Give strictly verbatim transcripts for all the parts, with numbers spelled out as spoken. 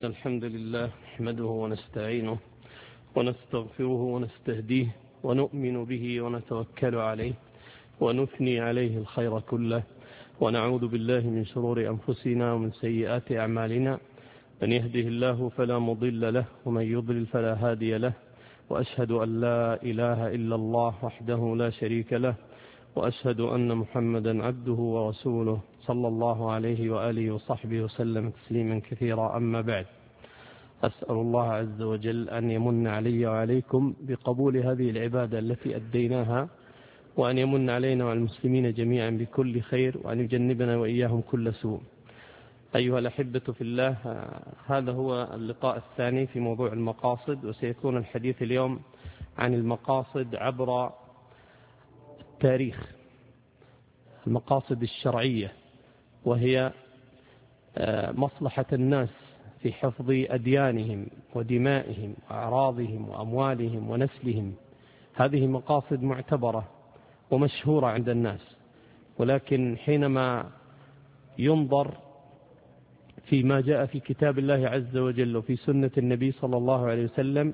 الحمد لله نحمده ونستعينه ونستغفره ونستهديه ونؤمن به ونتوكل عليه ونثني عليه الخير كله ونعوذ بالله من شرور أنفسنا ومن سيئات أعمالنا. من يهده الله فلا مضل له ومن يضلل فلا هادي له، وأشهد أن لا إله إلا الله وحده لا شريك له، وأشهد أن محمدا عبده ورسوله صلى الله عليه وآله وصحبه وسلم تسليما كثيرا. أما بعد، أسأل الله عز وجل أن يمن علي وعليكم بقبول هذه العبادة التي أديناها، وأن يمن علينا وعلى المسلمين جميعا بكل خير، وأن يجنبنا وإياهم كل سوء. أيها الأحبة في الله، هذا هو اللقاء الثاني في موضوع المقاصد، وسيكون الحديث اليوم عن المقاصد عبر التاريخ، المقاصد الشرعية، وهي مصلحة الناس في حفظ أديانهم ودمائهم وأعراضهم وأموالهم ونسلهم. هذه مقاصد معتبرة ومشهورة عند الناس، ولكن حينما ينظر فيما جاء في كتاب الله عز وجل وفي سنة النبي صلى الله عليه وسلم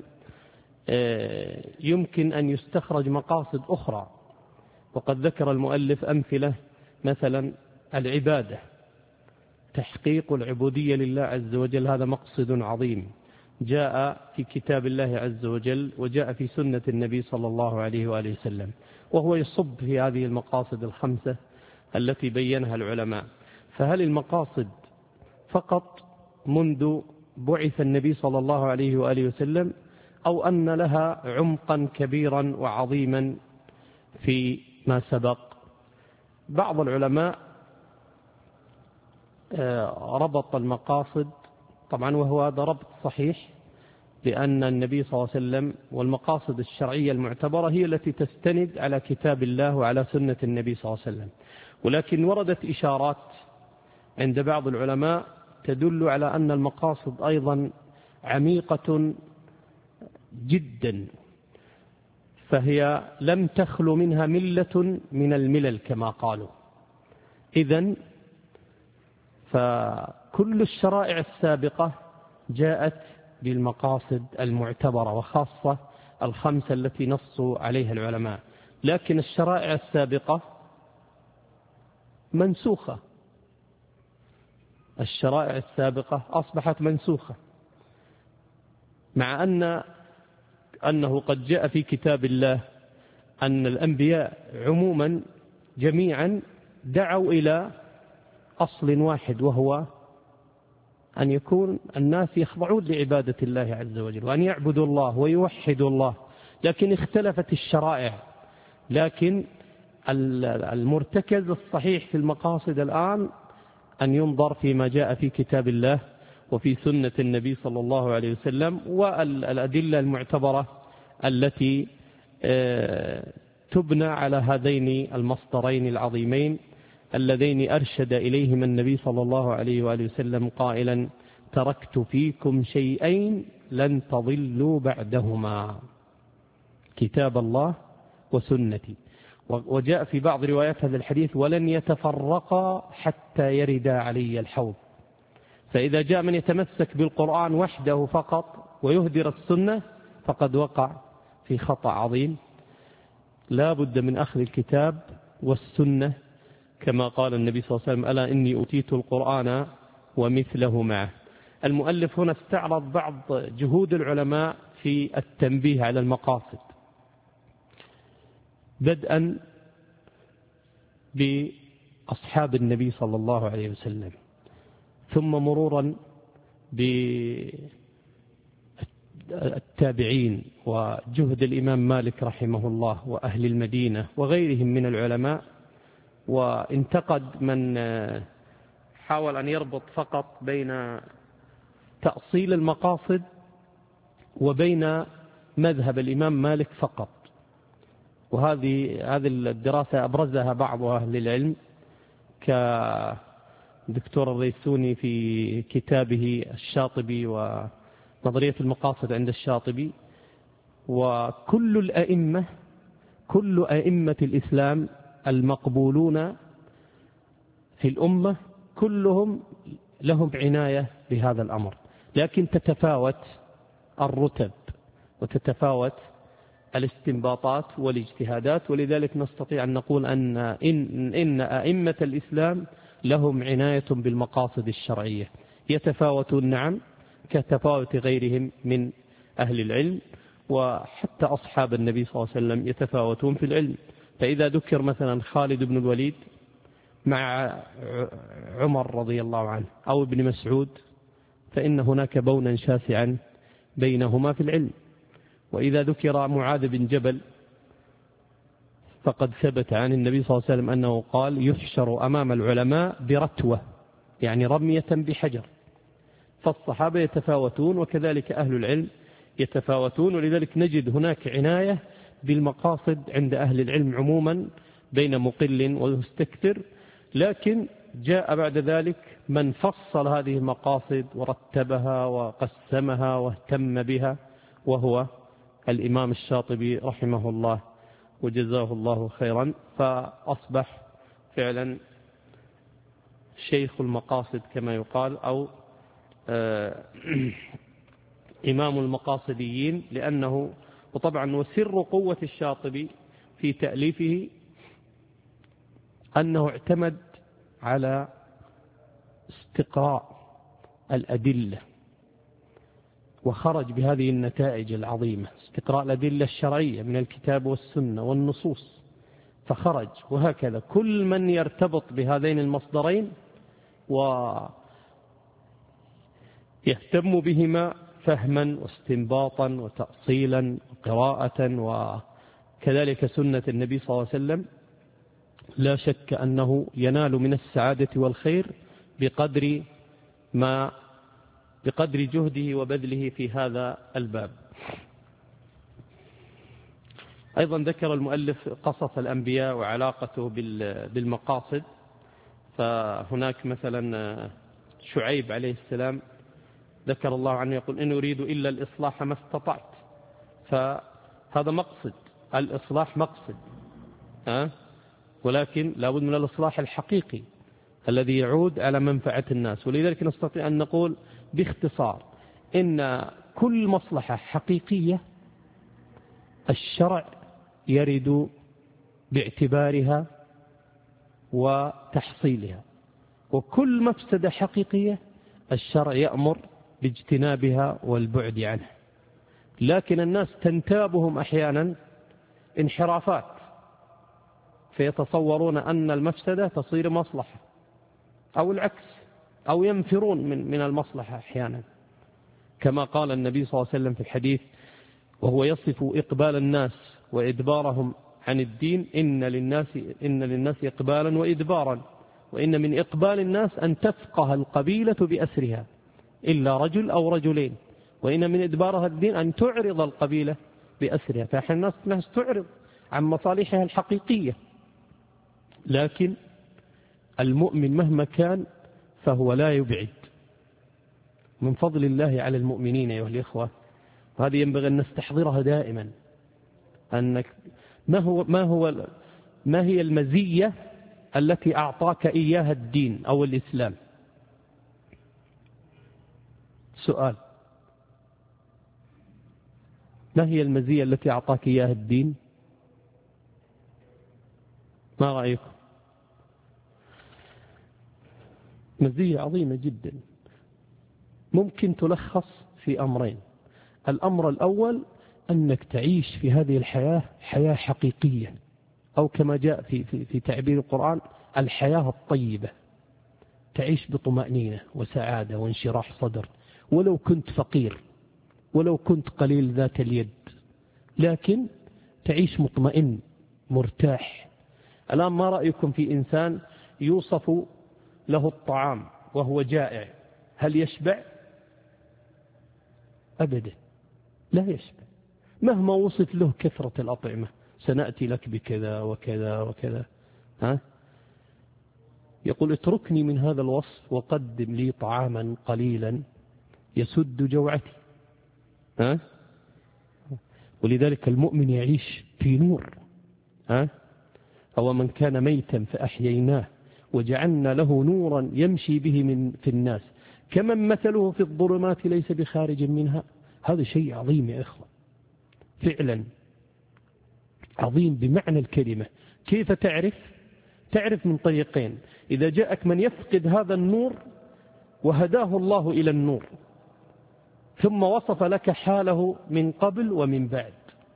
يمكن أن يستخرج مقاصد أخرى. وقد ذكر المؤلف أمثلة، مثلا العبادة، تحقيق العبودية لله عز وجل، هذا مقصد عظيم جاء في كتاب الله عز وجل وجاء في سنة النبي صلى الله عليه وآله وسلم، وهو يصب في هذه المقاصد الخمسة التي بينها العلماء. فهل المقاصد فقط منذ بعث النبي صلى الله عليه وآله وسلم، أو أن لها عمقا كبيرا وعظيما في ما سبق؟ بعض العلماء ربط المقاصد، طبعا وهو هذا ربط صحيح، لأن النبي صلى الله عليه وسلم والمقاصد الشرعية المعتبرة هي التي تستند على كتاب الله وعلى سنة النبي صلى الله عليه وسلم. ولكن وردت إشارات عند بعض العلماء تدل على أن المقاصد أيضا عميقة جدا، فهي لم تخلو منها ملة من الملل كما قالوا. إذن فكل الشرائع السابقة جاءت بالمقاصد المعتبرة، وخاصة الخمسة التي نصوا عليها العلماء. لكن الشرائع السابقة منسوخة، الشرائع السابقة أصبحت منسوخة، مع أن أنه قد جاء في كتاب الله أن الأنبياء عموما جميعا دعوا إلى أصل واحد، وهو أن يكون الناس يخضعون لعبادة الله عز وجل، وأن يعبدوا الله ويوحدوا الله. لكن اختلفت الشرائع. لكن المرتكز الصحيح في المقاصد الآن أن ينظر فيما جاء في كتاب الله وفي سنة النبي صلى الله عليه وسلم، والأدلة المعتبرة التي تبنى على هذين المصدرين العظيمين اللذين أرشد إليهما النبي صلى الله عليه وآله وسلم قائلا: تركت فيكم شيئين لن تضلوا بعدهما، كتاب الله وسنتي. وجاء في بعض روايات هذا الحديث: ولن يتفرقا حتى يرد علي الحوض. فإذا جاء من يتمسك بالقرآن وحده فقط ويهدر السنة فقد وقع في خطأ عظيم. لا بد من أخذ الكتاب والسنة، كما قال النبي صلى الله عليه وسلم: ألا إني أوتيت القرآن ومثله معه. المؤلف هنا استعرض بعض جهود العلماء في التنبيه على المقاصد، بدءا بأصحاب النبي صلى الله عليه وسلم، ثم مرورا بالتابعين وجهد الإمام مالك رحمه الله وأهل المدينة وغيرهم من العلماء. وانتقد من حاول أن يربط فقط بين تأصيل المقاصد وبين مذهب الإمام مالك فقط. وهذه هذه الدراسة أبرزها بعض أهل العلم كدكتور الريسوني في كتابه الشاطبي ونظرية المقاصد عند الشاطبي. وكل الأئمة كل أئمة الإسلام المقبولون في الأمة كلهم لهم عناية بهذا الأمر. لكن تتفاوت الرتب وتتفاوت الاستنباطات والاجتهادات. ولذلك نستطيع أن نقول أن إن, إن أئمة الإسلام لهم عناية بالمقاصد الشرعية، يتفاوتون نعم كتفاوت غيرهم من أهل العلم، وحتى أصحاب النبي صلى الله عليه وسلم يتفاوتون في العلم. فإذا ذكر مثلا خالد بن الوليد مع عمر رضي الله عنه أو ابن مسعود فإن هناك بونا شاسعا بينهما في العلم. وإذا ذكر معاذ بن جبل فقد ثبت عن النبي صلى الله عليه وسلم أنه قال يحشر أمام العلماء برتوة، يعني رمية بحجر. فالصحابة يتفاوتون وكذلك أهل العلم يتفاوتون، ولذلك نجد هناك عناية بالمقاصد عند أهل العلم عموما بين مقل ومستكثر. لكن جاء بعد ذلك من فصل هذه المقاصد ورتبها وقسمها واهتم بها، وهو الإمام الشاطبي رحمه الله وجزاه الله خيرا، فأصبح فعلا شيخ المقاصد كما يقال، أو إمام المقاصديين. لأنه وطبعا وسر قوة الشاطبي في تأليفه أنه اعتمد على استقراء الأدلة وخرج بهذه النتائج العظيمة، استقراء الأدلة الشرعية من الكتاب والسنة والنصوص، فخرج. وهكذا كل من يرتبط بهذين المصدرين ويهتم بهما فهما واستنباطا وتأصيلا وقراءة وكذلك سنة النبي صلى الله عليه وسلم، لا شك أنه ينال من السعادة والخير بقدر ما بقدر جهده وبذله في هذا الباب. أيضا ذكر المؤلف قصص الأنبياء وعلاقته بالمقاصد. فهناك مثلا شعيب عليه السلام ذكر الله عنه يقول إن أريد إلا الإصلاح ما استطعت، فهذا مقصد، الإصلاح مقصد، ها؟ ولكن لابد من الإصلاح الحقيقي الذي يعود على منفعة الناس. ولذلك نستطيع أن نقول باختصار إن كل مصلحة حقيقية الشرع يرد باعتبارها وتحصيلها، وكل مفسدة حقيقية الشرع يأمر باجتنابها والبعد عنها. لكن الناس تنتابهم أحيانا انحرافات فيتصورون أن المفسدة تصير مصلحة أو العكس، أو ينفرون من من المصلحة أحيانا، كما قال النبي صلى الله عليه وسلم في الحديث وهو يصف إقبال الناس وإدبارهم عن الدين: إن للناس إن للناس إقبالا وإدبارا، وإن من إقبال الناس أن تفقه القبيلة بأسرها إلا رجل أو رجلين، وإن من إدبارها الدين أن تعرض القبيلة بأسرها. فأحيانا الناس تعرض عن مصالحها الحقيقية. لكن المؤمن مهما كان فهو لا يبعد من فضل الله على المؤمنين أيها الإخوة، وهذه ينبغي أن نستحضرها دائما. أنك ما هو ما هو ما هي المزية التي أعطاك إياها الدين أو الإسلام؟ سؤال: ما هي المزية التي أعطاك إياها الدين؟ ما رأيكم؟ مزية عظيمة جدا، ممكن تلخص في أمرين. الأمر الأول أنك تعيش في هذه الحياة حياة حقيقية، أو كما جاء في, في, في تعبير القرآن الحياة الطيبة، تعيش بطمأنينة وسعادة وانشراح صدر، ولو كنت فقير ولو كنت قليل ذات اليد، لكن تعيش مطمئن مرتاح. الآن ما رأيكم في إنسان يوصف له الطعام وهو جائع، هل يشبع؟ أبدا لا يشبع، مهما وصف له كثرة الأطعمة، سنأتي لك بكذا وكذا وكذا، ها؟ يقول اتركني من هذا الوصف وقدم لي طعاما قليلا يسد جوعتي، ها؟ ولذلك المؤمن يعيش في نور، ها؟ أو من كان ميتا فأحييناه وجعلنا له نورا يمشي به من في الناس كمن مثله في الظلمات ليس بخارج منها. هذا شيء عظيم يا إخوة، فعلا عظيم بمعنى الكلمة. كيف تعرف؟ تعرف من طريقين. إذا جاءك من يفقد هذا النور وهداه الله إلى النور، ثم وصف لك حاله من قبل ومن بعد،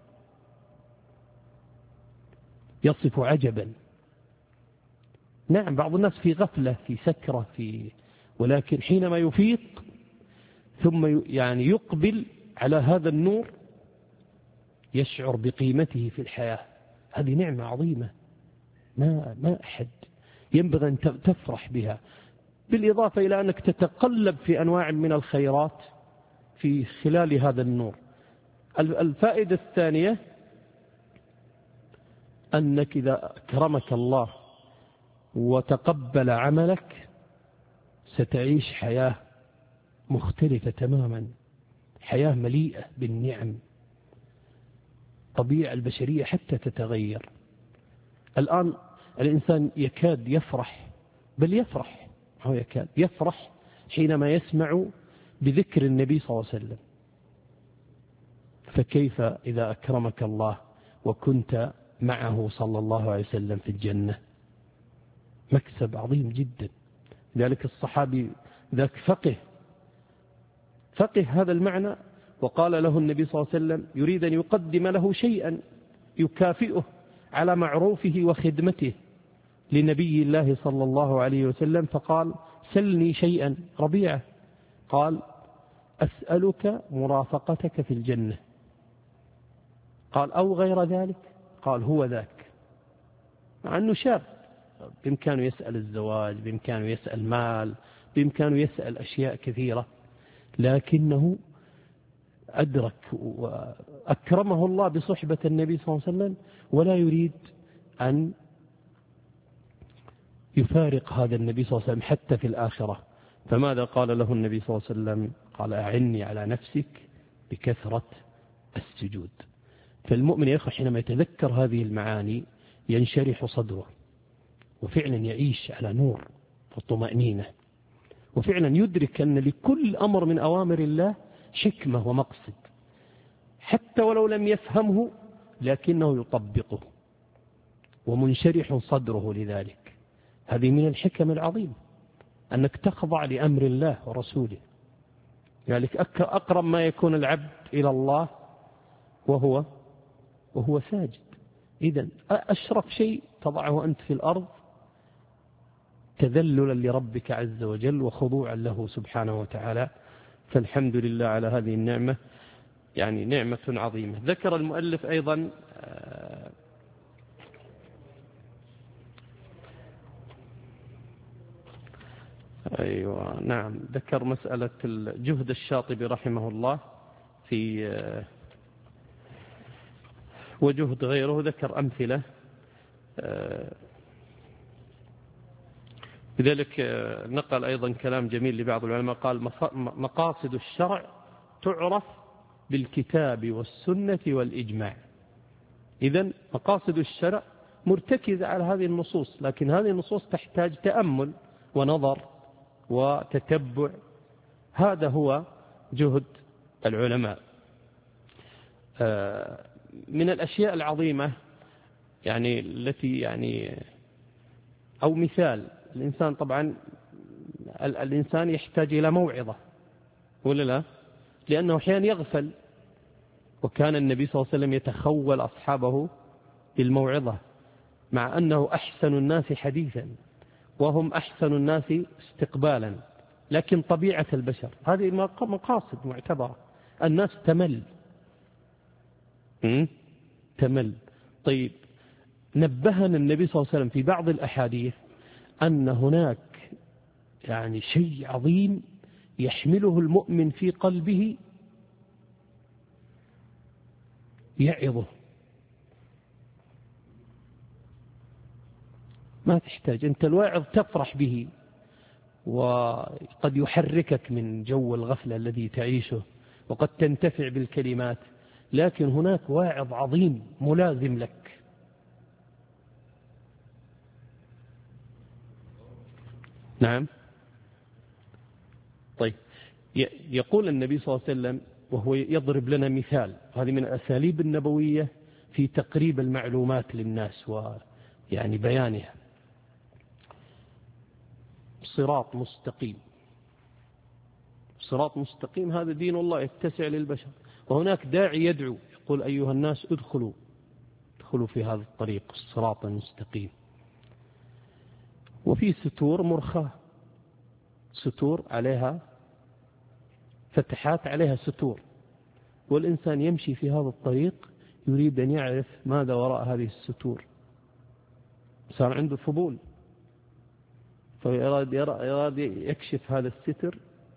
يصف عجبا. نعم بعض الناس في غفلة، في سكرة، في ولكن حينما يفيق ثم يعني يقبل على هذا النور يشعر بقيمته في الحياة. هذه نعمة عظيمة ما ما أحد ينبغي أن تفرح بها، بالإضافة إلى أنك تتقلب في أنواع من الخيرات في خلال هذا النور. الفائدة الثانية أنك إذا أكرمك الله وتقبل عملك ستعيش حياة مختلفة تماما، حياة مليئة بالنعم. طبيعة البشرية حتى تتغير. الآن الإنسان يكاد يفرح، بل يفرح هو يكاد يفرح حينما يسمع بذكر النبي صلى الله عليه وسلم. فكيف إذا أكرمك الله وكنت معه صلى الله عليه وسلم في الجنة؟ مكسب عظيم جدا. لذلك الصحابي ذاك فقه فقه هذا المعنى، وقال له النبي صلى الله عليه وسلم يريد أن يقدم له شيئا يكافئه على معروفه وخدمته لنبي الله صلى الله عليه وسلم، فقال سلني شيئا. ربيعة قال أسألك مرافقتك في الجنة. قال أو غير ذلك؟ قال هو ذاك. مع أنه شاب بإمكانه يسأل الزواج، بإمكانه يسأل مال، بإمكانه يسأل أشياء كثيرة، لكنه أدرك وأكرمه الله بصحبة النبي صلى الله عليه وسلم، ولا يريد أن يفارق هذا النبي صلى الله عليه وسلم حتى في الآخرة. فماذا قال له النبي صلى الله عليه وسلم؟ قال أعني على نفسك بكثرة السجود. فالمؤمن يا أخي حينما يتذكر هذه المعاني ينشرح صدره، وفعلا يعيش على نور وطمأنينة، وفعلا يدرك أن لكل أمر من أوامر الله حكمة ومقصد، حتى ولو لم يفهمه لكنه يطبقه ومنشرح صدره لذلك. هذه من الحكم العظيم أنك تخضع لأمر الله ورسوله. يعني أقرب ما يكون العبد إلى الله وهو وهو ساجد. إذن أشرف شيء تضعه أنت في الأرض تذللا لربك عز وجل وخضوعا له سبحانه وتعالى. فالحمد لله على هذه النعمة، يعني نعمة عظيمة. ذكر المؤلف أيضا أيوة نعم ذكر مسألة الجهد الشاطبي رحمه الله في وجهد غيره، ذكر أمثلة. لذلك نقل أيضا كلام جميل لبعض العلماء، قال مقاصد الشرع تعرف بالكتاب والسنة والإجماع. إذن مقاصد الشرع مرتكزة على هذه النصوص، لكن هذه النصوص تحتاج تأمل ونظر وتتبع. هذا هو جهد العلماء. من الأشياء العظيمة يعني التي يعني أو مثال، الإنسان طبعا الإنسان يحتاج إلى موعظة ولا لا؟ لأنه أحيانا يغفل، وكان النبي صلى الله عليه وسلم يتخول أصحابه بالموعظة، مع أنه أحسن الناس حديثا وهم أحسن الناس استقبالا، لكن طبيعة البشر هذه مقاصد معتبرة. الناس تمل تمل. طيب نبهنا النبي صلى الله عليه وسلم في بعض الأحاديث أن هناك يعني شيء عظيم يحمله المؤمن في قلبه يعظه. ما تحتاج أنت الواعظ تفرح به، وقد يحركك من جو الغفلة الذي تعيشه، وقد تنتفع بالكلمات، لكن هناك واعظ عظيم ملازم لك. نعم طيب، يقول النبي صلى الله عليه وسلم وهو يضرب لنا مثال، هذه من الأساليب النبوية في تقريب المعلومات للناس ويعني بيانها: صراط مستقيم. صراط مستقيم هذا دين الله يتسع للبشر، وهناك داعي يدعو يقول أيها الناس ادخلوا ادخلوا في هذا الطريق الصراط المستقيم. وفي ستور مرخاة، ستور عليها فتحات عليها ستور، والإنسان يمشي في هذا الطريق يريد أن يعرف ماذا وراء هذه الستور، صار عنده فضول فيراد يراد يكشف هذا الستر.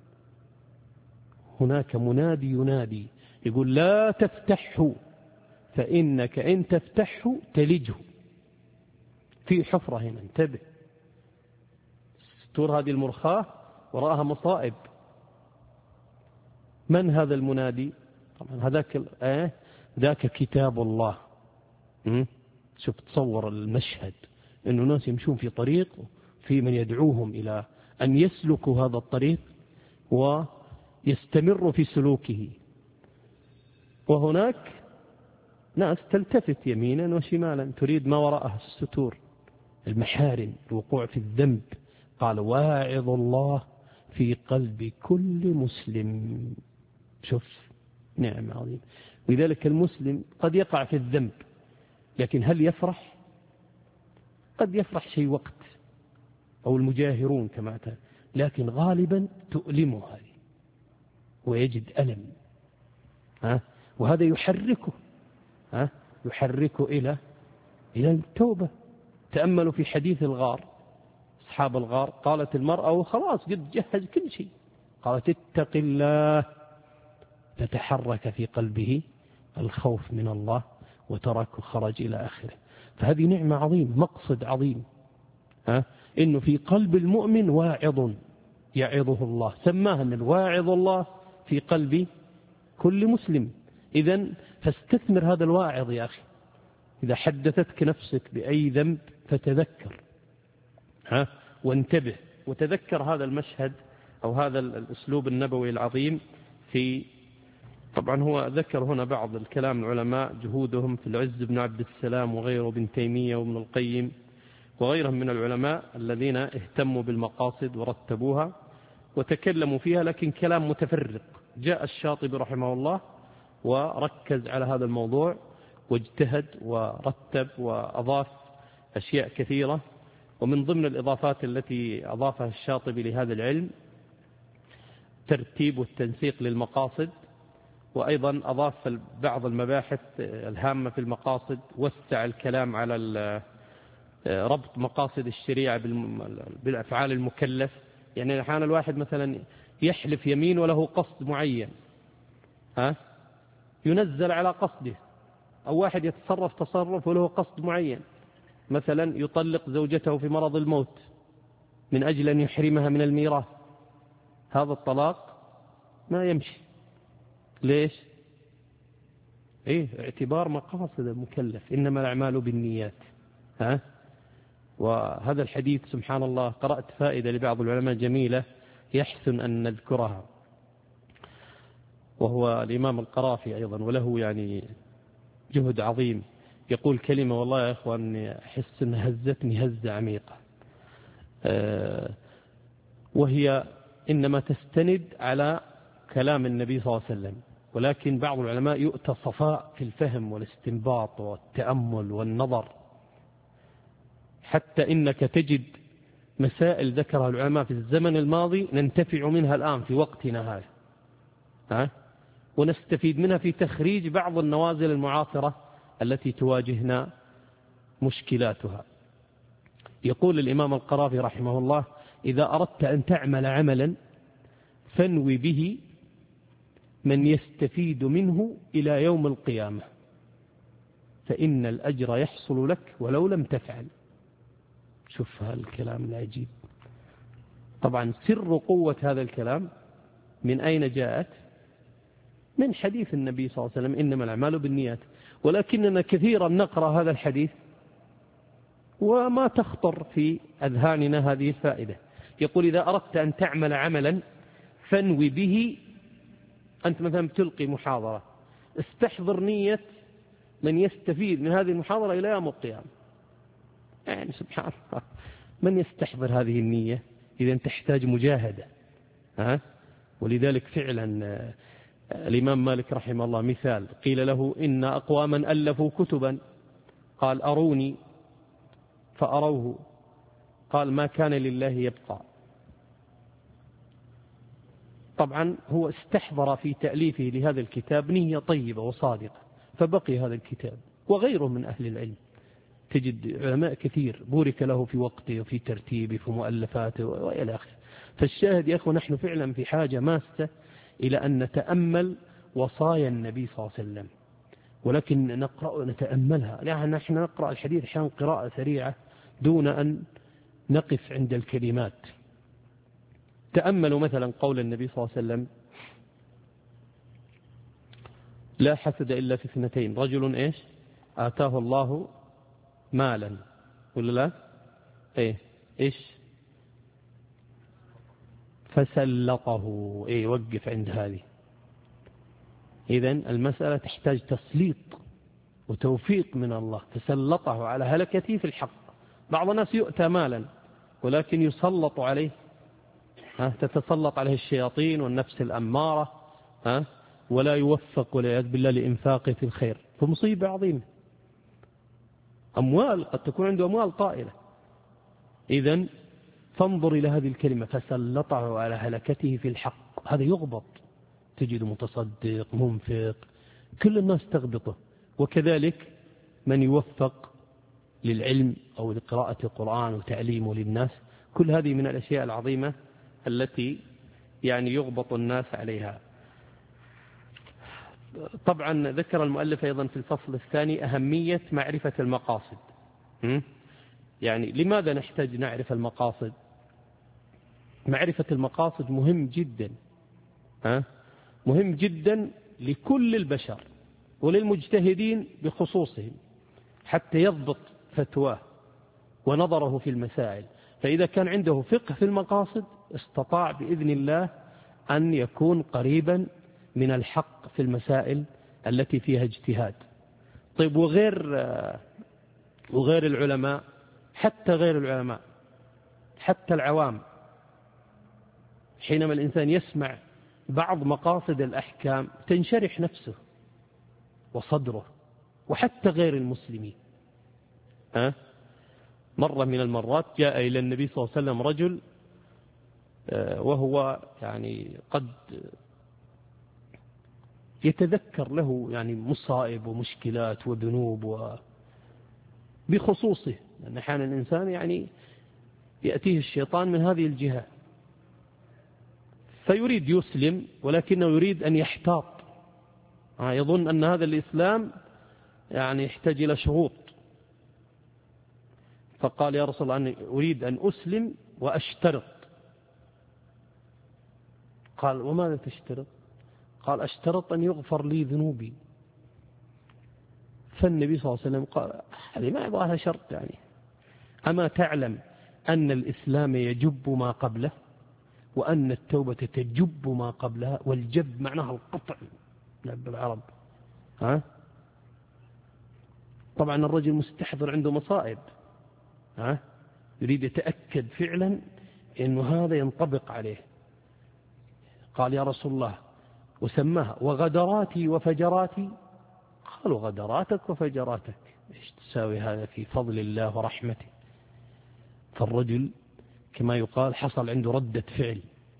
هناك منادي ينادي يقول لا تفتحه فإنك إن تفتحه تلجه، في حفرة هنا، انتبه. الستور هذه المرخاة وراءها مصائب. من هذا المنادي؟ طبعا هذاك آه ذاك كتاب الله. شوف تصور المشهد، إنه ناس يمشون في طريق في من يدعوهم إلى أن يسلكوا هذا الطريق ويستمروا في سلوكه، وهناك ناس تلتفت يمينا وشمالا تريد ما وراءها الستور، المحارم، الوقوع في الذنب. قال واعظ الله في قلب كل مسلم. شوف نعم عظيم. ولذلك المسلم قد يقع في الذنب، لكن هل يفرح؟ قد يفرح شيء وقت، أو المجاهرون كما تعلم، لكن غالبا تؤلمه هذه ويجد ألم، ها؟ وهذا يحركه ها؟ يحركه إلى إلى التوبة. تأملوا في حديث الغار، أصحاب الغار، قالت المرأة وخلاص قد جهز كل شيء، قالت اتق الله، فتحرك في قلبه الخوف من الله وترك وخرج إلى آخره. فهذه نعمة عظيمة، مقصد عظيم، ها؟ إنه في قلب المؤمن واعظ يعظه الله، سماها أن الواعظ الله في قلب كل مسلم. إذن فاستثمر هذا الواعظ يا أخي. إذا حدثتك نفسك بأي ذنب فتذكر، ها؟ وانتبه وتذكر هذا المشهد أو هذا الأسلوب النبوي العظيم. في طبعا هو ذكر هنا بعض الكلام العلماء جهودهم في العز بن عبد السلام وغيره، بن تيمية وابن القيم وغيرهم من العلماء الذين اهتموا بالمقاصد ورتبوها وتكلموا فيها، لكن كلام متفرق. جاء الشاطبي رحمه الله وركز على هذا الموضوع واجتهد ورتب وأضاف أشياء كثيرة. ومن ضمن الإضافات التي أضافها الشاطبي لهذا العلم ترتيب والتنسيق للمقاصد، وأيضا أضاف بعض المباحث الهامة في المقاصد، وسع الكلام على ربط مقاصد الشريعة بالأفعال المكلف. يعني أحيانا الواحد مثلا يحلف يمين وله قصد معين، ها؟ ينزل على قصده. أو واحد يتصرف تصرف وله قصد معين، مثلا يطلق زوجته في مرض الموت من أجل أن يحرمها من الميراث، هذا الطلاق ما يمشي. ليش؟ إيه؟ اعتبار مقاصد المكلف، إنما الأعمال بالنيات، ها؟ وهذا الحديث سبحان الله قرأت فائدة لبعض العلماء جميلة يحسن أن نذكرها، وهو الإمام القرافي أيضا، وله يعني جهد عظيم. يقول كلمة والله يا أخوان أحس أن هزتني هزة عميقة، وهي إنما تستند على كلام النبي صلى الله عليه وسلم، ولكن بعض العلماء يؤتى صفاء في الفهم والاستنباط والتأمل والنظر، حتى إنك تجد مسائل ذكرها العلماء في الزمن الماضي ننتفع منها الآن في وقتنا هذا، ها؟ ونستفيد منها في تخريج بعض النوازل المعاصرة التي تواجهنا مشكلاتها. يقول الإمام القرافي رحمه الله إذا أردت أن تعمل عملا فانوي به من يستفيد منه إلى يوم القيامة، فإن الأجر يحصل لك ولو لم تفعل. شوف هذا الكلام العجيب. طبعا سر قوة هذا الكلام من أين جاءت؟ من حديث النبي صلى الله عليه وسلم إنما الأعمال بالنيات. ولكننا كثيرا نقرأ هذا الحديث وما تخطر في أذهاننا هذه الفائدة. يقول إذا أردت أن تعمل عملا فانوي به. أنت مثلا بتلقي محاضرة، استحضر نية من يستفيد من هذه المحاضرة إلى يوم القيامة. يعني سبحان الله، من يستحضر هذه النية؟ إذا تحتاج مجاهدة. ها؟ ولذلك فعلا الإمام مالك رحمه الله مثال، قيل له إن أقواما ألفوا كتبا، قال أروني فأروه، قال ما كان لله يبقى. طبعا هو استحضر في تأليفه لهذا الكتاب نية طيبة وصادقة، فبقي هذا الكتاب. وغيره من أهل العلم، تجد علماء كثير بورك له في وقته وفي ترتيبه في مؤلفاته وإلى آخره. فالشاهد يا أخوة، نحن فعلا في حاجة ماسة إلى أن نتأمل وصايا النبي صلى الله عليه وسلم، ولكن نقرأ ونتأملها. يعني نحن نقرأ الحديث أحيانا قراءة سريعة دون أن نقف عند الكلمات. تأملوا مثلا قول النبي صلى الله عليه وسلم: لا حسد إلا في اثنتين، رجل إيش آتاه الله مالا، ولا لا إيه إيش فسلطه. إيه وقف عند هذه. إذن المسألة تحتاج تسليط وتوفيق من الله. فسلطه على هلكته في الحق. بعض الناس يؤتى مالا ولكن يسلط عليه، ها تتسلط عليه الشياطين والنفس الأمارة، ها ولا يوفق والعياذ بالله لإنفاقه في الخير، فمصيبة عظيمة. أموال، قد تكون عنده أموال طائلة. إذن فانظر إلى هذه الكلمة: فسلطه على هلكته في الحق. هذا يغبط، تجد متصدق منفق كل الناس تغبطه. وكذلك من يوفق للعلم أو لقراءة القرآن وتعليمه للناس، كل هذه من الأشياء العظيمة التي يعني يغبط الناس عليها. طبعا ذكر المؤلف أيضا في الفصل الثاني أهمية معرفة المقاصد. يعني لماذا نحتاج نعرف المقاصد؟ معرفة المقاصد مهم جدا، ها مهم جدا لكل البشر وللمجتهدين بخصوصهم، حتى يضبط فتواه ونظره في المسائل. فإذا كان عنده فقه في المقاصد استطاع بإذن الله أن يكون قريبا من الحق في المسائل التي فيها اجتهاد. طيب وغير وغير العلماء، حتى غير العلماء، حتى العوام، حينما الإنسان يسمع بعض مقاصد الأحكام تنشرح نفسه وصدره، وحتى غير المسلمين. أه؟ مرة من المرات جاء إلى النبي صلى الله عليه وسلم رجل وهو يعني قد يتذكر له يعني مصائب ومشكلات وذنوب بخصوصه، لأن أحيانا الإنسان يعني يأتيه الشيطان من هذه الجهة، فيريد يسلم ولكنه يريد أن يحتاط، يظن أن هذا الإسلام يعني يحتاج إلى شروط. فقال: يا رسول الله أني أريد أن أسلم وأشترط. قال: وماذا تشترط؟ قال: أشترط أن يغفر لي ذنوبي. فالنبي صلى الله عليه وسلم قال: هذه ما يبغاها شرط، يعني أما تعلم أن الإسلام يجب ما قبله، وأن التوبة تجب ما قبلها، والجب معناها القطع بالعرب. ها؟ طبعا الرجل مستحضر عنده مصائب، ها؟ يريد يتأكد فعلا أنه هذا ينطبق عليه. قال: يا رسول الله، وسماها وغدراتي وفجراتي. قالوا: غدراتك وفجراتك إيش تساوي هذا في فضل الله ورحمته؟ فالرجل كما يقال حصل عنده ردة فعل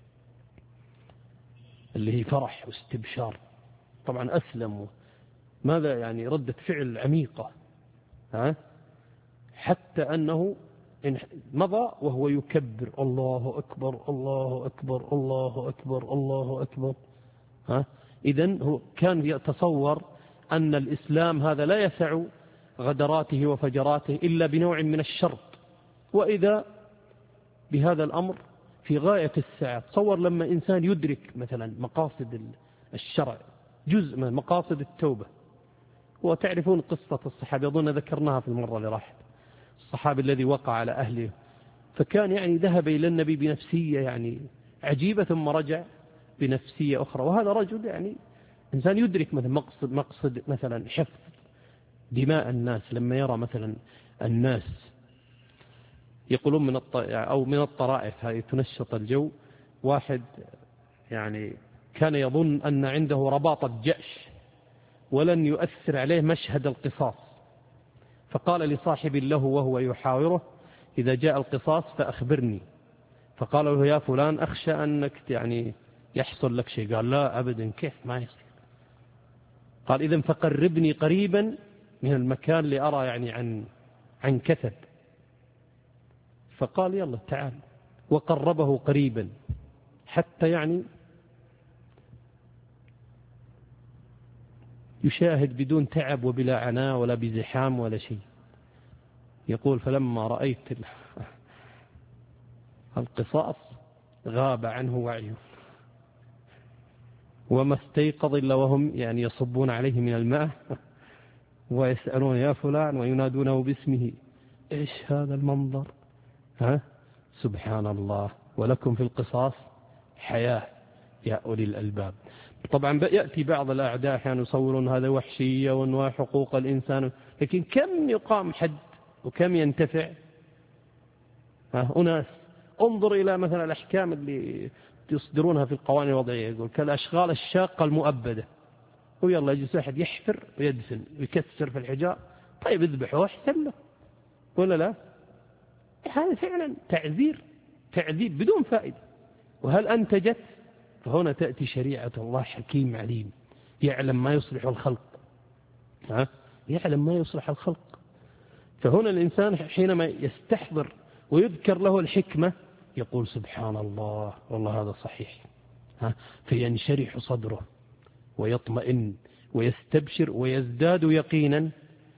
اللي هي فرح واستبشار. طبعا أسلم. ماذا يعني ردة فعل عميقة، ها؟ حتى أنه مضى وهو يكبر: الله أكبر الله أكبر الله أكبر الله أكبر. ها؟ إذن هو كان يتصور أن الإسلام هذا لا يسع غدراته وفجراته إلا بنوع من الشرط، وإذا بهذا الأمر في غاية السعة. تصور لما إنسان يدرك مثلا مقاصد الشرع، جزء من مقاصد التوبة. وتعرفون قصة الصحابي، أظن ذكرناها في المرة اللي راحت، الصحابي الذي وقع على أهله، فكان يعني ذهب إلى النبي بنفسية يعني عجيبة، ثم رجع بنفسية أخرى. وهذا رجل يعني إنسان يدرك مثلا مقصد, مقصد مثلا حفظ دماء الناس، لما يرى مثلا الناس يقولون من أو من الطرائف هذه تنشط الجو. واحد يعني كان يظن أن عنده رباطة جأش ولن يؤثر عليه مشهد القصاص، فقال لصاحب له وهو يحاوره: إذا جاء القصاص فأخبرني. فقال له: يا فلان أخشى أنك يعني يحصل لك شيء. قال: لا أبدا، كيف ما يصير؟ قال: إذن فقربني قريبا من المكان اللي أرى يعني عن عن كثب. فقال: يلا تعال. وقربه قريبا حتى يعني يشاهد بدون تعب وبلا عناء ولا بزحام ولا شيء. يقول: فلما رأيت القصاص غاب عنه وعيه، وما استيقظ إلا وهم يعني يصبون عليه من الماء ويسألون: يا فلان، وينادونه باسمه. إيش هذا المنظر؟ ها؟ سبحان الله. ولكم في القصاص حياة يا أولي الألباب. طبعا يأتي بعض الأعداء أحيانا يصورون هذا وحشية وأنواع حقوق الإنسان، لكن كم يقام حد وكم ينتفع أناس. انظر إلى مثلا الأحكام اللي يصدرونها في القوانين الوضعية، يقول كالأشغال الشاقة المؤبدة، ويلا يجلس واحد يحفر ويدفن ويكسر في الحجار. طيب اذبحه أحسن له ولا لا؟ هذا فعلا تعذير، تعذيب بدون فائدة. وهل أنتجت؟ فهنا تأتي شريعة الله حكيم عليم يعلم ما يصلح الخلق، ها؟ يعلم ما يصلح الخلق. فهنا الإنسان حينما يستحضر ويذكر له الحكمة يقول: سبحان الله، والله هذا صحيح، ها؟ فينشرح صدره ويطمئن ويستبشر ويزداد يقينا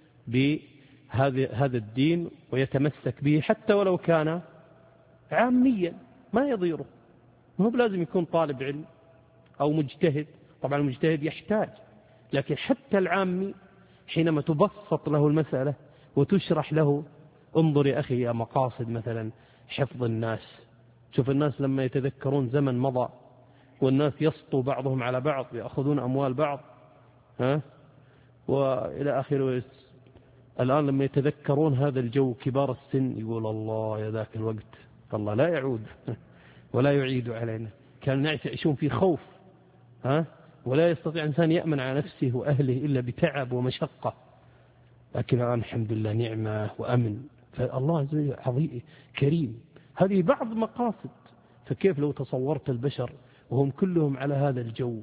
بهذا هذا الدين ويتمسك به، حتى ولو كان عاميا ما يضيره. مو بلازم يكون طالب علم أو مجتهد، طبعا المجتهد يحتاج، لكن حتى العامي حينما تبسط له المسألة وتشرح له. انظر يا أخي يا مقاصد مثلا حفظ الناس. شوف الناس لما يتذكرون زمن مضى والناس يسطوا بعضهم على بعض يأخذون أموال بعض، ها؟ وإلى آخره. الآن لما يتذكرون هذا الجو كبار السن يقول: الله يا ذاك الوقت، الله لا يعود ولا يعيد علينا. كان الناس يعيشون في خوف، ها؟ ولا يستطيع إنسان يأمن على نفسه وأهله إلا بتعب ومشقة. لكن الآن الحمد لله نعمة وأمن. فالله عز وجل عظيم كريم. هذه بعض مقاصد. فكيف لو تصورت البشر وهم كلهم على هذا الجو،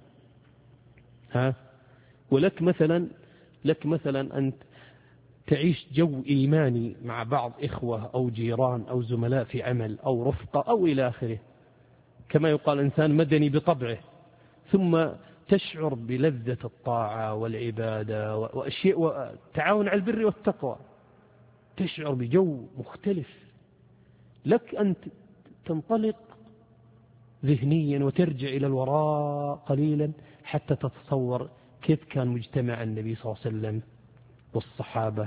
ها؟ ولك مثلا لك مثلا أنت تعيش جو إيماني مع بعض إخوة أو جيران أو زملاء في عمل أو رفقة أو إلى آخره، كما يقال إنسان مدني بطبعه، ثم تشعر بلذة الطاعة والعبادة وأشياء والتعاون على البر والتقوى، تشعر بجو مختلف. لك أن تنطلق ذهنيا وترجع إلى الوراء قليلا حتى تتصور كيف كان مجتمع النبي صلى الله عليه وسلم والصحابة،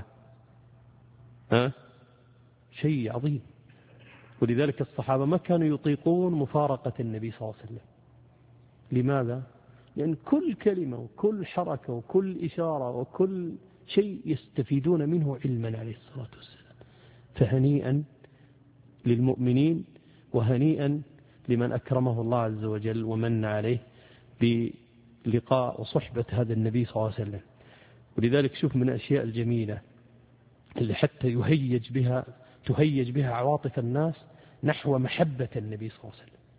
ها؟ شيء عظيم. ولذلك الصحابة ما كانوا يطيقون مفارقة النبي صلى الله عليه وسلم. لماذا؟ لأن كل كلمة وكل حركة وكل إشارة وكل شيء يستفيدون منه علما عليه الصلاة والسلام. فهنيئا للمؤمنين وهنيئا لمن أكرمه الله عز وجل ومن عليه بلقاء وصحبة هذا النبي صلى الله عليه وسلم. ولذلك شوف من الأشياء الجميلة اللي حتى يهيج بها تهيج بها عواطف الناس نحو محبة النبي صلى الله عليه وسلم.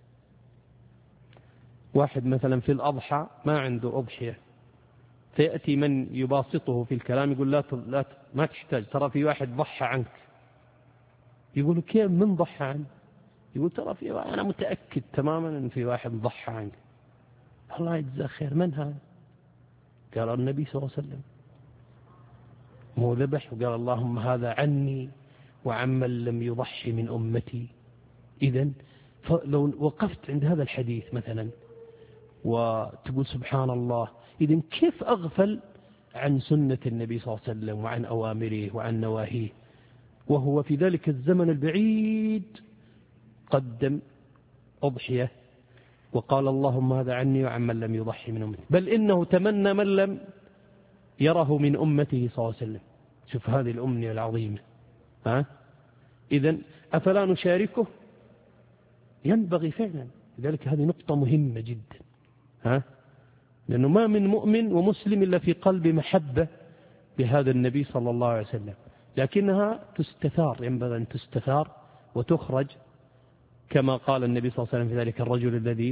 واحد مثلا في الأضحى ما عنده أضحية، فيأتي من يباسطه في الكلام يقول: لا لا ما تحتاج، ترى في واحد ضحى عنك. يقول: كيف من ضحى عنك؟ يقول: ترى في واحد، أنا متأكد تماما أن في واحد ضحى عنك. الله يجزاه خير. من هذا؟ قال: النبي صلى الله عليه وسلم. مو ذبح وقال: اللهم هذا عني وعمن لم يضحي من أمتي. إذن فلو وقفت عند هذا الحديث مثلا وتقول سبحان الله، إذن كيف أغفل عن سنة النبي صلى الله عليه وسلم وعن أوامره وعن نواهيه، وهو في ذلك الزمن البعيد قدم أضحية وقال اللهم هذا عني وعن من لم يضحي من أمتي، بل إنه تمنى من لم يره من أمته صلى الله عليه وسلم. شوف هذه الأمنية العظيمة. ها إذن أفلا نشاركه؟ ينبغي فعلا. لذلك هذه نقطة مهمة جدا. ها لأنه ما من مؤمن ومسلم إلا في قلب محبة بهذا النبي صلى الله عليه وسلم، لكنها تستثار، ينبغي أن تستثار وتخرج، كما قال النبي صلى الله عليه وسلم في ذلك الرجل الذي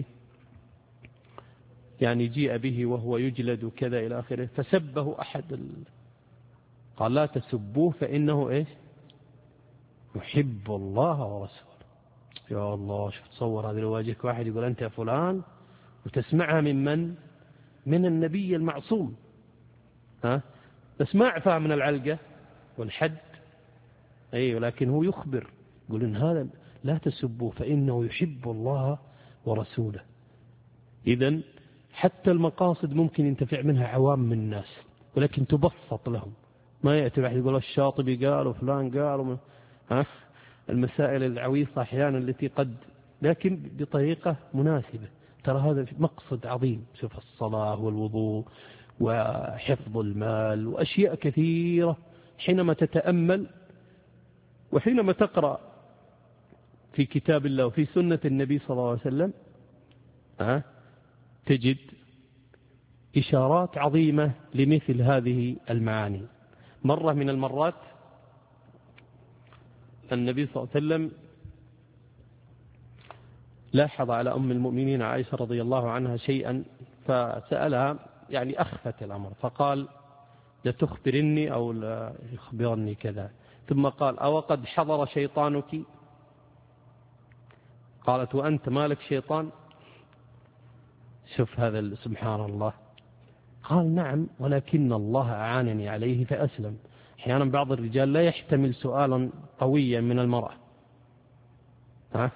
يعني جيء به وهو يجلد كذا إلى آخره، فسبه أحد ال... قال لا تسبوه فإنه إيش يحب الله ورسوله. يا الله، شوف تصور هذه الواجهك واحد يقول أنت يا فلان، وتسمعها من من؟ من النبي المعصوم. ها بس ما عفاه من العلقة والحد، أي ولكن هو يخبر يقول إن هذا لا تسبوه فإنه يحب الله ورسوله. إذن حتى المقاصد ممكن ينتفع منها عوام من الناس، ولكن تبسط لهم. ما يأتي واحد يقول الشاطبي قال وفلان قال، ها المسائل العويصة أحيانا التي قد، لكن بطريقة مناسبة. ترى هذا مقصد عظيم. شوف الصلاة والوضوء وحفظ المال وأشياء كثيرة، حينما تتأمل وحينما تقرأ في كتاب الله وفي سنة النبي صلى الله عليه وسلم أه؟ تجد إشارات عظيمة لمثل هذه المعاني. مرة من المرات النبي صلى الله عليه وسلم لاحظ على أم المؤمنين عائشة رضي الله عنها شيئا، فسألها يعني أخفت الأمر، فقال لتخبرني أو لا يخبرني كذا، ثم قال أو قد حضر شيطانك؟ قالت وأنت مالك شيطان؟ شوف هذا سبحان الله. قال نعم، ولكن الله أعانني عليه فأسلم. أحيانا بعض الرجال لا يحتمل سؤالا قويا من المرأة، ها؟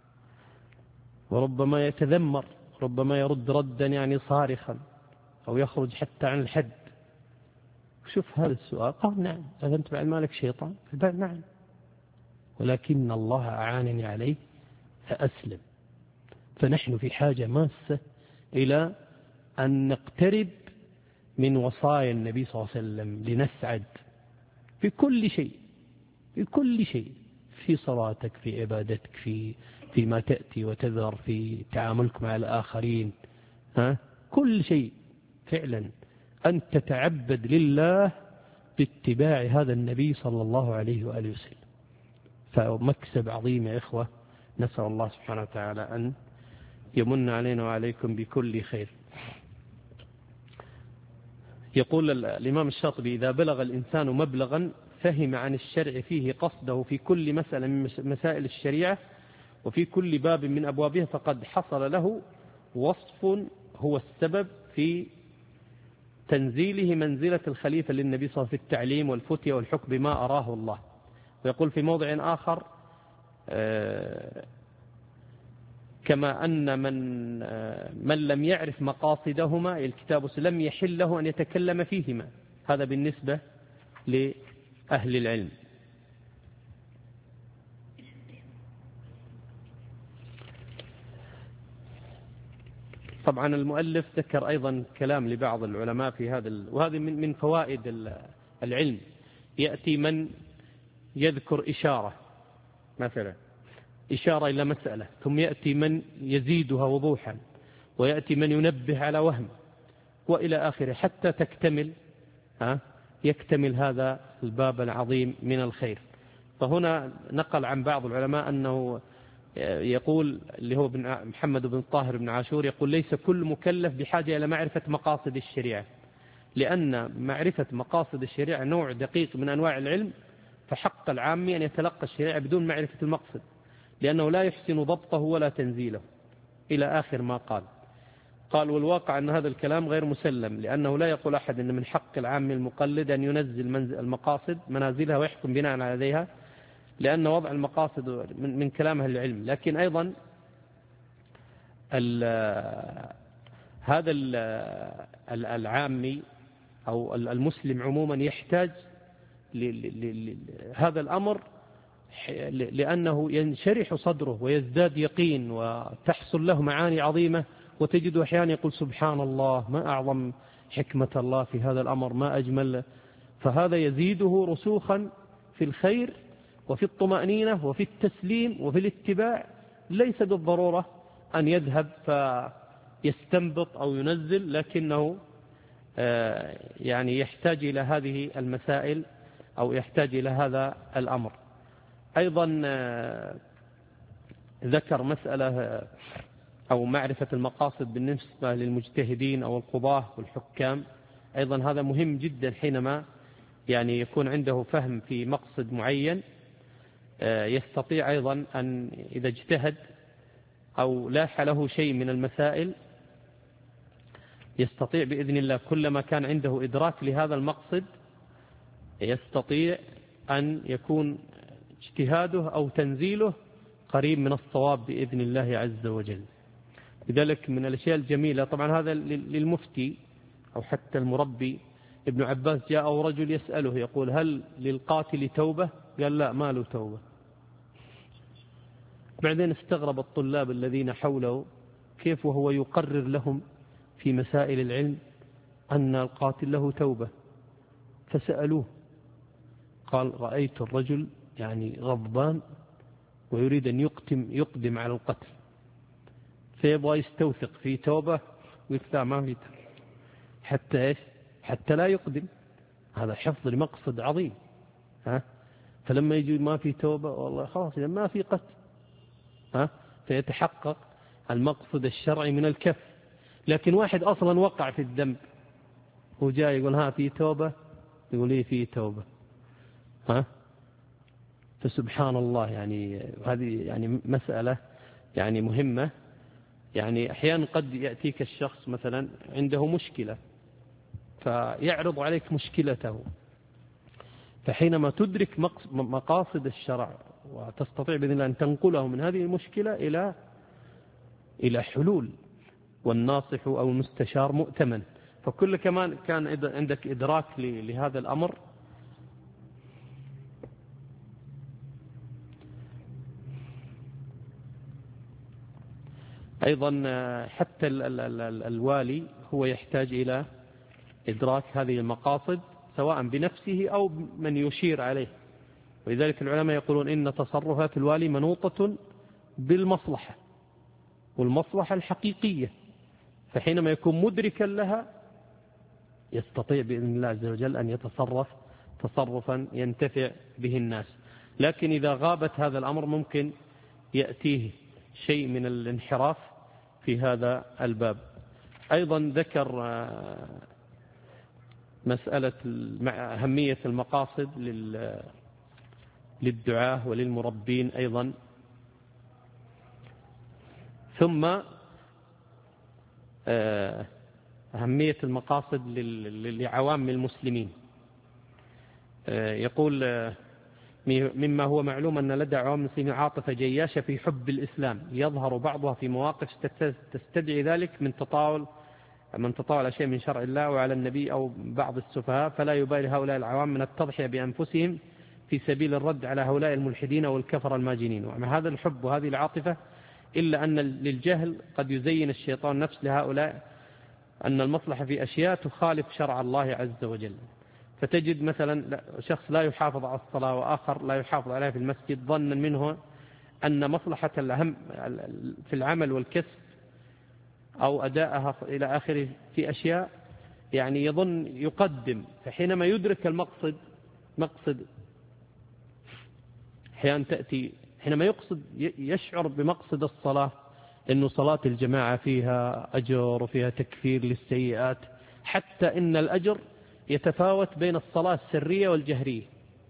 وربما يتذمر، ربما يرد ردا يعني صارخا أو يخرج حتى عن الحد. شوف هذا السؤال، قال نعم. هذا أنت بعد مالك شيطان؟ قال نعم، ولكن الله أعانني عليه فأسلم. فنحن في حاجة ماسة إلى أن نقترب من وصايا النبي صلى الله عليه وسلم لنسعد في كل شيء، في كل شيء، في صلاتك، في عبادتك، في فيما تأتي وتذر، في تعاملك مع الآخرين، ها؟ كل شيء فعلا أن تتعبد لله باتباع هذا النبي صلى الله عليه وآله وسلم. فمكسب عظيم يا إخوة، نسأل الله سبحانه وتعالى أن يمن علينا وعليكم بكل خير. يقول الإمام الشاطبي إذا بلغ الإنسان مبلغا فهم عن الشرع فيه قصده في كل مسألة من مسائل الشريعة وفي كل باب من أبوابها، فقد حصل له وصف هو السبب في تنزيله منزلة الخليفة للنبي صلى الله عليه وسلم في التعليم والفتية والحكم بما أراه الله. ويقول في موضع آخر كما أن من من لم يعرف مقاصدهما الكتاب لم يحل له أن يتكلم فيهما. هذا بالنسبة لأهل العلم. طبعا المؤلف ذكر أيضا كلام لبعض العلماء في هذا، وهذه من من فوائد العلم. يأتي من يذكر إشارة مثلا، إشارة إلى مسألة، ثم يأتي من يزيدها وضوحا، ويأتي من ينبه على وهم، وإلى آخره حتى تكتمل ها يكتمل هذا الباب العظيم من الخير. فهنا نقل عن بعض العلماء أنه يقول اللي هو بن محمد بن طاهر بن عاشور يقول ليس كل مكلف بحاجة إلى معرفة مقاصد الشريعة، لأن معرفة مقاصد الشريعة نوع دقيق من أنواع العلم، فحق العامي أن يتلقى الشريعة بدون معرفة المقصد، لأنه لا يحسن ضبطه ولا تنزيله، إلى آخر ما قال. قال والواقع أن هذا الكلام غير مسلم، لأنه لا يقول أحد أن من حق العام المقلد أن ينزل المقاصد منازلها ويحكم بناء عليها، لأن وضع المقاصد من, من كلام أهل العلم. لكن أيضا ال هذا ال العامي أو المسلم عموما يحتاج لهذا الأمر لأنه ينشرح صدره ويزداد يقين وتحصل له معاني عظيمة، وتجد أحيانا يقول سبحان الله، ما أعظم حكمة الله في هذا الأمر، ما أجمل. فهذا يزيده رسوخا في الخير وفي الطمأنينة وفي التسليم وفي الاتباع. ليس بالضرورة أن يذهب فيستنبط أو ينزل، لكنه يعني يحتاج إلى هذه المسائل أو يحتاج إلى هذا الأمر. أيضا ذكر مسألة أو معرفة المقاصد بالنسبة للمجتهدين أو القضاة والحكام. أيضا هذا مهم جدا، حينما يعني يكون عنده فهم في مقصد معين يستطيع أيضا أن إذا اجتهد أو لاح له شيء من المسائل يستطيع بإذن الله كلما كان عنده إدراك لهذا المقصد يستطيع أن يكون اجتهاده أو تنزيله قريب من الصواب بإذن الله عز وجل. لذلك من الأشياء الجميلة، طبعا هذا للمفتي أو حتى المربي. ابن عباس جاء رجل يسأله يقول هل للقاتل توبة؟ قال لا، ما له توبة. بعدين استغرب الطلاب الذين حوله كيف وهو يقرر لهم في مسائل العلم أن القاتل له توبة، فسألوه قال رأيت الرجل يعني غضبان ويريد أن يقدم, يقدم على القتل، فيبغى يستوثق في توبة ويكتع ما في توبة حتى إيش؟ حتى لا يقدم. هذا حفظ لمقصد عظيم. ها؟ فلما يجي ما في توبة والله خلاص إذا ما في قتل، ها؟ فيتحقق المقصد الشرعي من الكف. لكن واحد أصلا وقع في الذنب وجاء يقول ها في توبة، يقول إيه في توبة، ها؟ فسبحان الله، يعني هذه يعني مسألة يعني مهمة. يعني أحيانا قد يأتيك الشخص مثلا عنده مشكلة فيعرض عليك مشكلته، فحينما تدرك مقاصد الشرع وتستطيع بإذن الله أن تنقله من هذه المشكلة إلى إلى حلول، والناصح أو المستشار مؤتمن. فكل كمان كان عندك إدراك لهذا الأمر أيضا. حتى الوالي هو يحتاج إلى إدراك هذه المقاصد سواء بنفسه أو من يشير عليه. ولذلك العلماء يقولون إن تصرفات الوالي منوطة بالمصلحة والمصلحة الحقيقية، فحينما يكون مدركا لها يستطيع بإذن الله عز وجل أن يتصرف تصرفا ينتفع به الناس. لكن إذا غابت هذا الأمر ممكن يأتيه شيء من الانحراف في هذا الباب. أيضا ذكر مسألة أهمية المقاصد للدعاة وللمربين أيضا. ثم أهمية المقاصد لعوام المسلمين. يقول مما هو معلوم أن لدى عوام المسلمين عاطفة جياشة في حب الإسلام يظهر بعضها في مواقف تستدعي ذلك من تطاول من تطاول شيء من شرع الله وعلى النبي أو بعض السفهاء، فلا يبالي هؤلاء العوام من التضحية بأنفسهم في سبيل الرد على هؤلاء الملحدين والكفر الماجنين. ومع هذا الحب وهذه العاطفة إلا أن للجهل قد يزين الشيطان نفس لهؤلاء أن المصلحة في أشياء تخالف شرع الله عز وجل. فتجد مثلا شخص لا يحافظ على الصلاة وآخر لا يحافظ عليها في المسجد ظنا منه أن مصلحة الأهم في العمل والكسب أو أداءها إلى آخره في أشياء يعني يظن يقدم. فحينما يدرك المقصد مقصد أحيانا تأتي حينما يقصد يشعر بمقصد الصلاة إنه صلاة الجماعة فيها أجر وفيها تكفير للسيئات، حتى إن الأجر يتفاوت بين الصلاة السرية والجهرية.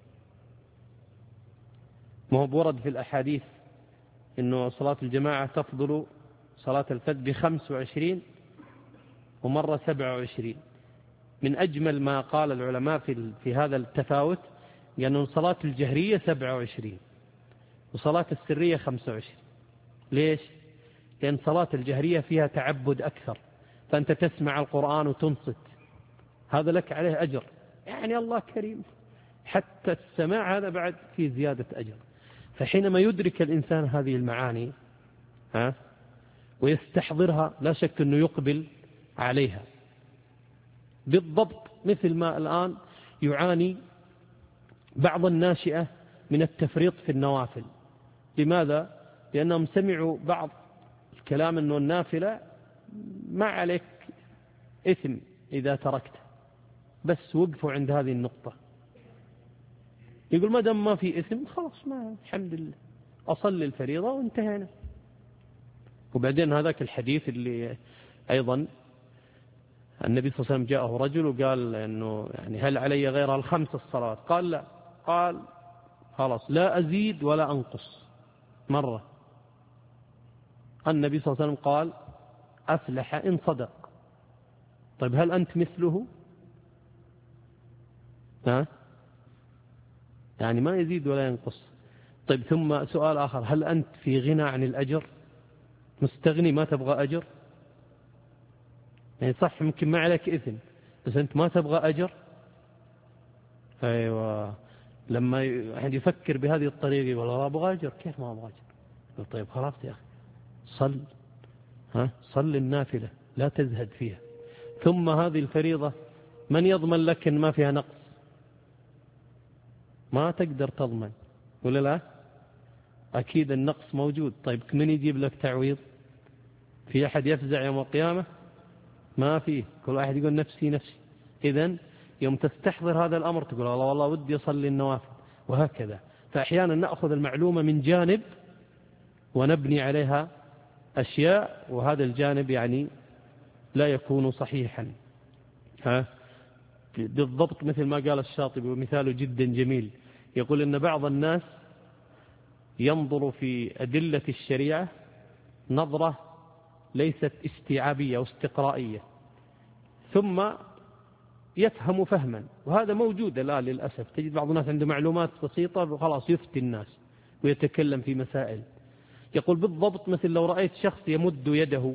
ما هو بورد في الأحاديث إنه صلاة الجماعة تفضل صلاة الفجر بخمس وعشرين ومرة سبع وعشرين. من أجمل ما قال العلماء في في هذا التفاوت لأن صلاة الجهرية سبع وعشرين وصلاة السرية خمسة وعشرين. ليش؟ لأن صلاة الجهرية فيها تعبد أكثر، فأنت تسمع القرآن وتنصت، هذا لك عليه أجر، يعني الله كريم. حتى السماع هذا بعد في زيادة أجر. فحينما يدرك الإنسان هذه المعاني ها ويستحضرها لا شك أنه يقبل عليها. بالضبط مثل ما الآن يعاني بعض الناشئة من التفريط في النوافل. لماذا؟ لأنهم سمعوا بعض الكلام أنه النافلة ما عليك إثم إذا تركت، بس وقفوا عند هذه النقطة. يقول ما دام ما في إثم خلاص، ما الحمد لله أصلي الفريضة وانتهينا. وبعدين هذاك الحديث اللي أيضا النبي صلى الله عليه وسلم جاءه رجل وقال إنه يعني هل علي غير الخمس الصلوات؟ قال لا. قال خلاص لا أزيد ولا أنقص مرة. النبي صلى الله عليه وسلم قال أفلح إن صدق. طيب هل أنت مثله؟ ها؟ يعني ما يزيد ولا ينقص. طيب ثم سؤال آخر، هل أنت في غنى عن الأجر؟ مستغني ما تبغى أجر؟ يعني صح ممكن ما عليك إثم بس أنت ما تبغى أجر. أيوة، لما يعني يفكر بهذه الطريقة يقول والله أبغى أجر. كيف ما أبغى أجر؟ يقول طيب خلاص يا أخي صل، ها صل النافلة لا تزهد فيها. ثم هذه الفريضة من يضمن لك إن ما فيها نقص؟ ما تقدر تضمن ولا لا؟ أكيد النقص موجود. طيب من يجيب لك تعويض؟ في أحد يفزع يوم القيامة؟ ما فيه، كل واحد يقول نفسي نفسي. إذن يوم تستحضر هذا الأمر تقول الله والله ودي أصلي النوافل، وهكذا. فأحيانا نأخذ المعلومة من جانب ونبني عليها أشياء، وهذا الجانب يعني لا يكون صحيحا. ها بالضبط مثل ما قال الشاطبي ومثاله جدا جميل، يقول إن بعض الناس ينظر في أدلة الشريعة نظرة ليست استيعابية أو استقرائية، ثم يفهم فهما، وهذا موجود الآن للأسف. تجد بعض الناس عنده معلومات بسيطة وخلاص يفتي الناس ويتكلم في مسائل. يقول بالضبط مثل لو رأيت شخص يمد يده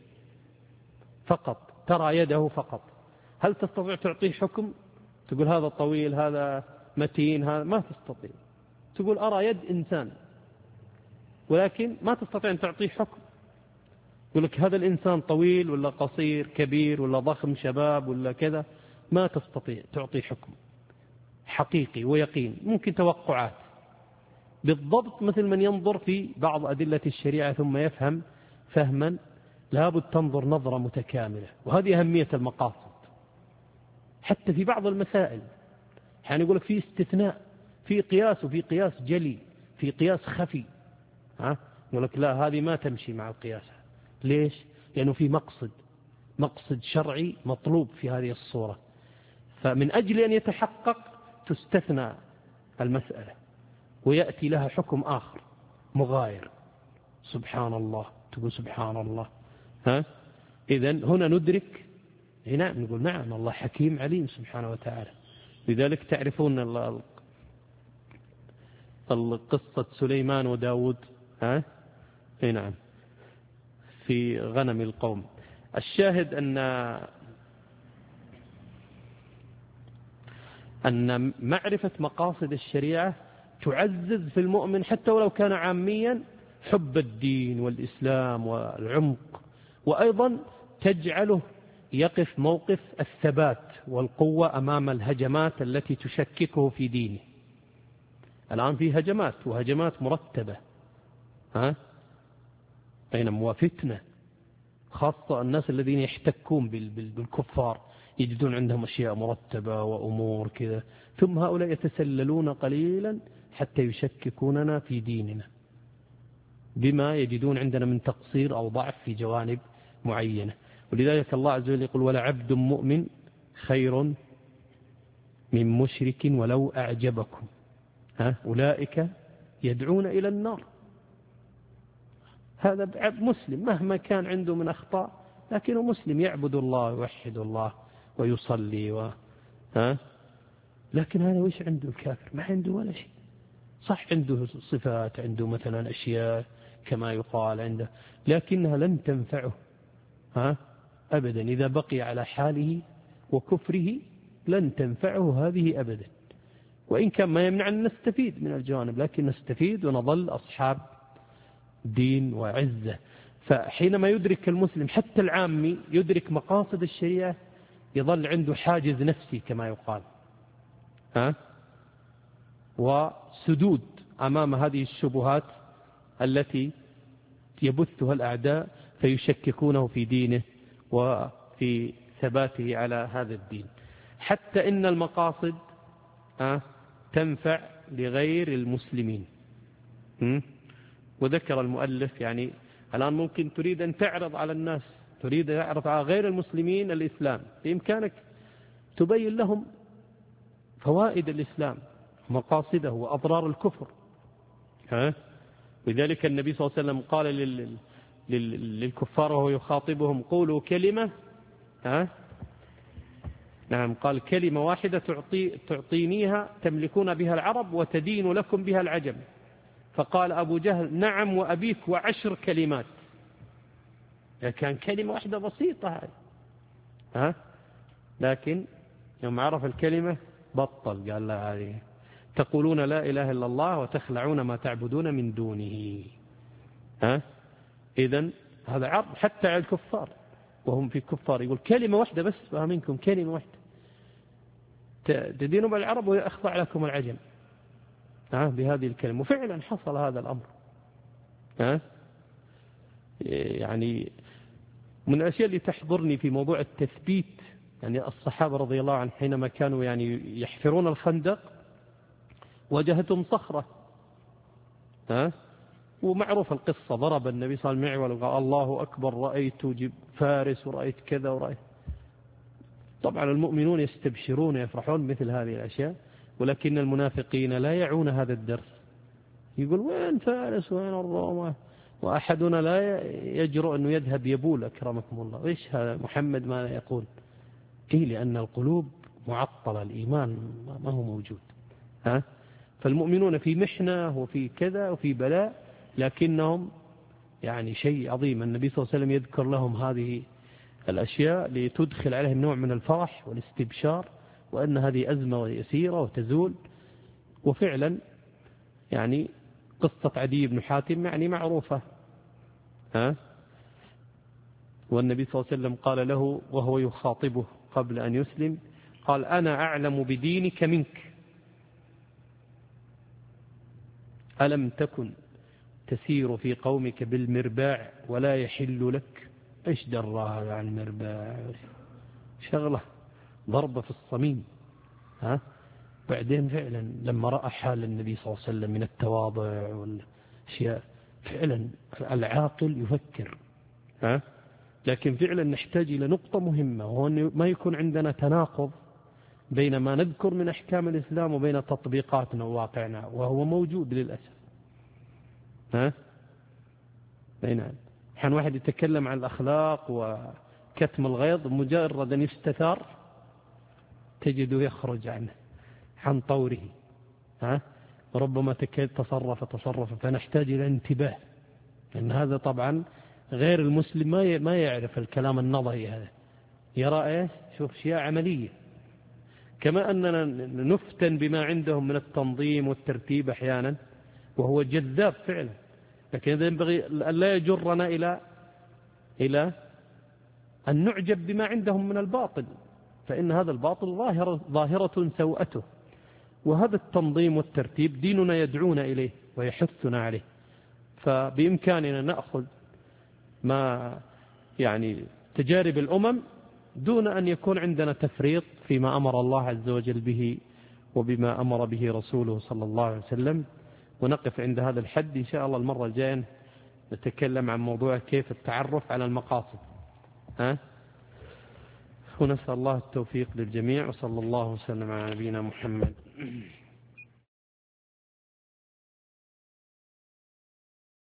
فقط، ترى يده فقط، هل تستطيع تعطيه حكم؟ تقول هذا طويل هذا متين هذا، ما تستطيع. تقول أرى يد إنسان، ولكن ما تستطيع أن تعطيه حكم. يقول لك هذا الإنسان طويل ولا قصير، كبير ولا ضخم، شباب ولا كذا، ما تستطيع تعطي حكم حقيقي ويقين، ممكن توقعات. بالضبط مثل من ينظر في بعض أدلة الشريعة ثم يفهم فهما لابد تنظر نظرة متكاملة. وهذه أهمية المقاصد حتى في بعض المسائل. يعني يقول لك في استثناء، في قياس وفي قياس جلي، في قياس خفي. ها يقول لك لا هذه ما تمشي مع القياس. ليش؟ لأنه في مقصد مقصد شرعي مطلوب في هذه الصورة، فمن أجل أن يتحقق تستثنى المسألة ويأتي لها حكم آخر مغاير. سبحان الله، تقول سبحان الله. ها إذن هنا ندرك هنا نقول نعم الله حكيم عليم سبحانه وتعالى. لذلك تعرفون القصة سليمان وداود، ها نعم في غنم القوم. الشاهد أن أن معرفة مقاصد الشريعة تعزز في المؤمن حتى ولو كان عاميا حب الدين والإسلام والعمق، وأيضا تجعله يقف موقف الثبات والقوة أمام الهجمات التي تشككه في دينه. الآن في هجمات وهجمات مرتبة، ها بينما فتنة، خاصة الناس الذين يحتكون بالكفار يجدون عندهم أشياء مرتبة وأمور كذا، ثم هؤلاء يتسللون قليلا حتى يشككوننا في ديننا بما يجدون عندنا من تقصير أو ضعف في جوانب معينة. ولذلك الله عز وجل يقول ولعبد مؤمن خير من مشرك ولو أعجبكم، ها أولئك يدعون إلى النار. هذا عبد مسلم مهما كان عنده من أخطاء، لكنه مسلم يعبد الله ويوحد الله ويصلي و... ها؟ لكن هذا وش عنده الكافر؟ ما عنده ولا شيء. صح عنده صفات، عنده مثلا أشياء كما يقال عنده، لكنها لن تنفعه ها؟ أبدا. إذا بقي على حاله وكفره لن تنفعه هذه أبدا. وإن كان ما يمنع أن نستفيد من الجوانب، لكن نستفيد ونظل أصحاب دين وعزة. فحينما يدرك المسلم حتى العامي يدرك مقاصد الشريعة يظل عنده حاجز نفسي كما يقال، ها؟ وسدود أمام هذه الشبهات التي يبثها الأعداء فيشككونه في دينه وفي ثباته على هذا الدين. حتى إن المقاصد ها تنفع لغير المسلمين. وذكر المؤلف يعني الآن ممكن تريد أن تعرض على الناس، تريد أن تعرض على غير المسلمين الإسلام، بإمكانك تبين لهم فوائد الإسلام مقاصده وأضرار الكفر. ها؟ لذلك النبي صلى الله عليه وسلم قال لل... لل... للكفار وهو يخاطبهم قولوا كلمة، ها؟ نعم، قال كلمة واحدة تعطي... تعطينيها تملكون بها العرب وتدين لكم بها العجم. فقال أبو جهل نعم وأبيك وعشر كلمات. كان كلمة واحدة بسيطة هذه، ها؟ لكن يوم عرف الكلمة بطل، قال لا هذه تقولون لا إله إلا الله وتخلعون ما تعبدون من دونه. ها؟ إذن هذا عرض حتى على الكفار وهم في كفار، يقول كلمة واحدة بس منكم، كلمة واحدة تدينوا بالعرب ويخضع لكم العجم، ها؟ بهذه الكلمة. وفعلا حصل هذا الأمر. ها؟ يعني من الأشياء اللي تحضرني في موضوع التثبيت، يعني الصحابة رضي الله عنهم حينما كانوا يعني يحفرون الخندق واجهتهم صخرة، ها؟ ومعروف القصة، ضرب النبي صلى الله عليه وسلم وقال الله أكبر رأيت فارس ورأيت كذا ورأيت. طبعا المؤمنون يستبشرون يفرحون مثل هذه الأشياء، ولكن المنافقين لا يعون هذا الدرس. يقول وين فارس وين الروم، وأحدنا لا يجرؤ أنه يذهب يبول أكرمكم الله. إيش هذا محمد ما يقول؟ إيه، لأن القلوب معطلة، الإيمان ما هو موجود. ها؟ فالمؤمنون في محنة وفي كذا وفي بلاء، لكنهم يعني شيء عظيم. النبي صلى الله عليه وسلم يذكر لهم هذه الأشياء لتدخل عليهم نوع من الفرح والاستبشار، وأن هذه أزمة يسيرة وتزول. وفعلا يعني قصة عدي بن حاتم يعني معروفة، ها؟ والنبي صلى الله عليه وسلم قال له وهو يخاطبه قبل أن يسلم، قال أنا أعلم بدينك منك، ألم تكن تسير في قومك بالمرباع ولا يحل لك؟ إيش درها عن المرباع؟ شغلة ضربة في الصميم. ها؟ بعدين فعلا لما رأى حال النبي صلى الله عليه وسلم من التواضع والأشياء، فعلا العاقل يفكر. ها؟ لكن فعلا نحتاج إلى نقطة مهمة، وهو أن ما يكون عندنا تناقض بين ما نذكر من أحكام الإسلام وبين تطبيقاتنا وواقعنا، وهو موجود للأسف. ها؟ نعم، حين واحد يتكلم عن الأخلاق وكتم الغيظ، مجرد أن يستثار تجده يخرج عنه عن طوره. ها؟ ربما تصرف تصرف فنحتاج إلى انتباه، لأن هذا طبعا غير المسلم ما ما يعرف الكلام النظري هذا، يرى إيه؟ شوف أشياء عملية. كما أننا نفتن بما عندهم من التنظيم والترتيب أحيانا وهو جذاب فعلا، لكن هذا ينبغي أن لا يجرنا إلى إلى أن نعجب بما عندهم من الباطل، فإن هذا الباطل ظاهرة ظاهرة سوءته، وهذا التنظيم والترتيب ديننا يدعونا إليه ويحثنا عليه. فبإمكاننا نأخذ ما يعني تجارب الأمم دون أن يكون عندنا تفريط فيما أمر الله عز وجل به وبما أمر به رسوله صلى الله عليه وسلم. ونقف عند هذا الحد إن شاء الله. المرة الجاية نتكلم عن موضوع كيف التعرف على المقاصد. ها؟ ونسأل الله التوفيق للجميع، وصلى الله وسلم على نبينا محمد.